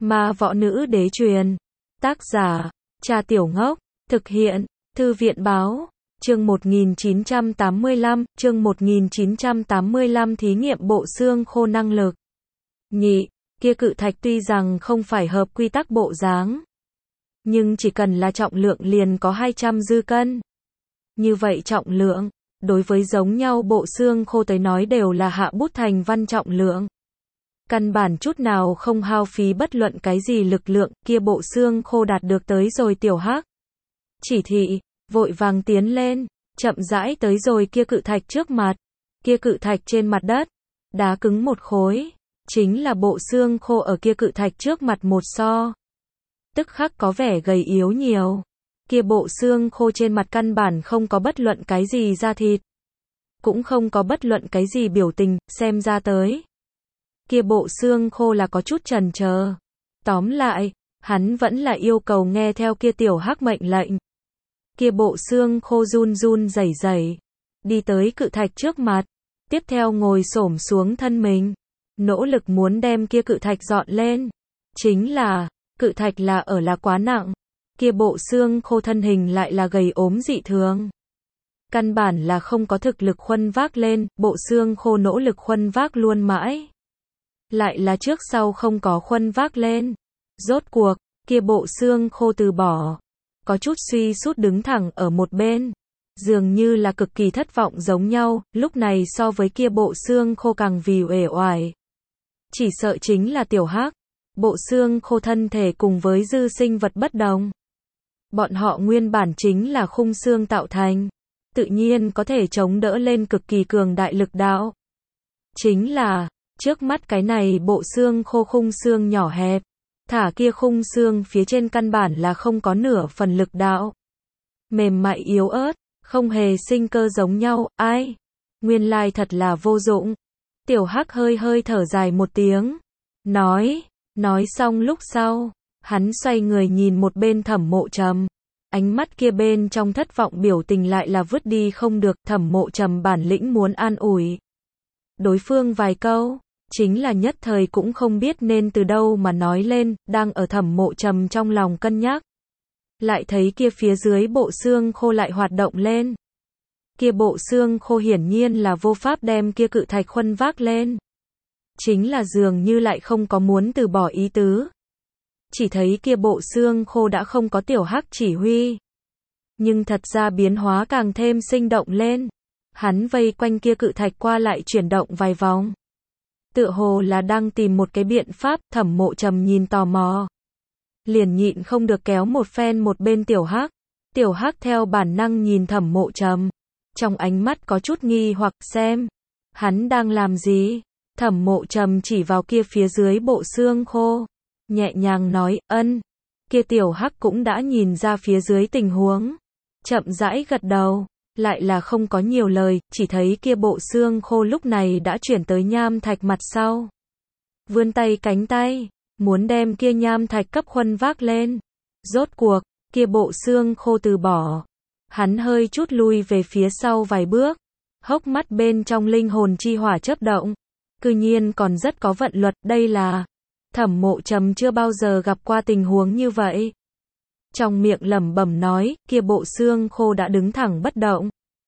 Ma võ nữ đế truyền. Tác giả, Cha Tiểu Ngốc. Thực hiện, Thư viện báo. Chương 1985, thí nghiệm bộ xương khô năng lực. Nhị, kia cự thạch tuy rằng không phải hợp quy tắc bộ dáng, nhưng chỉ cần là trọng lượng liền có 200 dư cân. Như vậy trọng lượng, đối với giống nhau bộ xương khô tới nói đều là hạ bút thành văn trọng lượng. Căn bản chút nào không hao phí bất luận cái gì lực lượng, kia bộ xương khô đạt được tới rồi Tiểu Hắc. Chỉ thị, vội vàng tiến lên, chậm rãi tới rồi kia cự thạch trước mặt. Kia cự thạch trên mặt đất, đá cứng một khối, chính là bộ xương khô ở kia cự thạch trước mặt một so. Tức khắc có vẻ gầy yếu nhiều. Kia bộ xương khô trên mặt căn bản không có bất luận cái gì da thịt, cũng không có bất luận cái gì biểu tình, xem ra tới. Kia bộ xương khô là có chút chần chờ. Tóm lại, hắn vẫn là yêu cầu nghe theo kia Tiểu Hắc mệnh lệnh. Kia bộ xương khô run run rẩy rẩy, đi tới cự thạch trước mặt, tiếp theo ngồi xổm xuống thân mình, nỗ lực muốn đem kia cự thạch dọn lên. Chính là, cự thạch là quá nặng, kia bộ xương khô thân hình lại là gầy ốm dị thường. Căn bản là không có thực lực khuân vác lên, bộ xương khô nỗ lực khuân vác luôn mãi, lại là trước sau không có khuân vác lên. Rốt cuộc, kia bộ xương khô từ bỏ, có chút suy sút đứng thẳng ở một bên, dường như là cực kỳ thất vọng giống nhau, lúc này so với kia bộ xương khô càng vì uể oải. Chỉ sợ chính là Tiểu Hắc. Bộ xương khô thân thể cùng với dư sinh vật bất đồng. Bọn họ nguyên bản chính là khung xương tạo thành, tự nhiên có thể chống đỡ lên cực kỳ cường đại lực đạo. Chính là, trước mắt cái này bộ xương khô khung xương nhỏ hẹp, thả kia khung xương phía trên căn bản là không có nửa phần lực đạo. Mềm mại yếu ớt, không hề sinh cơ giống nhau, ai? Nguyên lai thật là vô dụng. Tiểu Hắc hơi hơi thở dài một tiếng, nói xong lúc sau, hắn xoay người nhìn một bên Thẩm Mộ Trầm. Ánh mắt kia bên trong thất vọng biểu tình lại là vứt đi không được. Thẩm Mộ Trầm bản lĩnh muốn an ủi đối phương vài câu, chính là nhất thời cũng không biết nên từ đâu mà nói lên, đang ở Thẩm Mộ Trầm trong lòng cân nhắc. Lại thấy kia phía dưới bộ xương khô lại hoạt động lên. Kia bộ xương khô hiển nhiên là vô pháp đem kia cự thạch khuân vác lên. Chính là dường như lại không có muốn từ bỏ ý tứ. Chỉ thấy kia bộ xương khô đã không có Tiểu Hắc chỉ huy, nhưng thật ra biến hóa càng thêm sinh động lên. Hắn vây quanh kia cự thạch qua lại chuyển động vài vòng, tựa hồ là đang tìm một cái biện pháp. Thẩm Mộ Trầm nhìn tò mò, liền nhịn không được kéo một phen một bên Tiểu Hắc. Tiểu Hắc theo bản năng nhìn Thẩm Mộ Trầm, trong ánh mắt có chút nghi hoặc, xem hắn đang làm gì. Thẩm Mộ Trầm chỉ vào kia phía dưới bộ xương khô, nhẹ nhàng nói, ân. Kia Tiểu Hắc cũng đã nhìn ra phía dưới tình huống, chậm rãi gật đầu, lại là không có nhiều lời. Chỉ thấy kia bộ xương khô lúc này đã chuyển tới nham thạch mặt sau, vươn tay cánh tay, muốn đem kia nham thạch cấp khuân vác lên. Rốt cuộc, kia bộ xương khô từ bỏ, hắn hơi chút lui về phía sau vài bước, hốc mắt bên trong linh hồn chi hỏa chớp động, cư nhiên còn rất có vận luật. Đây là Thẩm Mộ Trầm chưa bao giờ gặp qua tình huống như vậy. Trong miệng lẩm bẩm nói, kia bộ xương khô đã đứng thẳng bất động,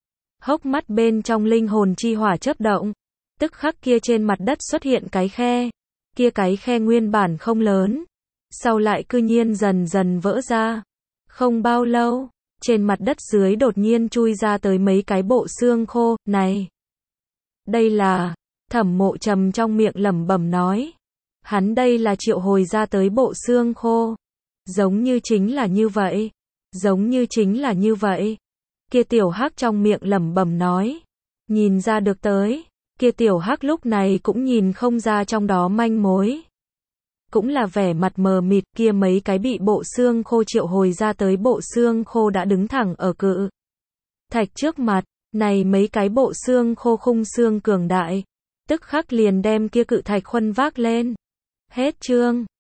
hốc mắt bên trong linh hồn chi hỏa chớp động, tức khắc kia trên mặt đất xuất hiện cái khe. Kia cái khe nguyên bản không lớn, sau lại cư nhiên dần dần vỡ ra. Không bao lâu, trên mặt đất dưới đột nhiên chui ra tới mấy cái bộ xương khô. Này, đây là... Thẩm Mộ Trầm trong miệng lẩm bẩm nói, hắn đây là triệu hồi ra tới bộ xương khô. Giống như chính là như vậy, giống như chính là như vậy. Kia Tiểu Hắc trong miệng lẩm bẩm nói, nhìn ra được tới. Kia Tiểu Hắc lúc này cũng nhìn không ra trong đó manh mối, cũng là vẻ mặt mờ mịt. Kia mấy cái bị bộ xương khô triệu hồi ra tới bộ xương khô đã đứng thẳng ở cự thạch trước mặt. Này mấy cái bộ xương khô khung xương cường đại, tức khắc liền đem kia cự thạch khuân vác lên. Hết chương.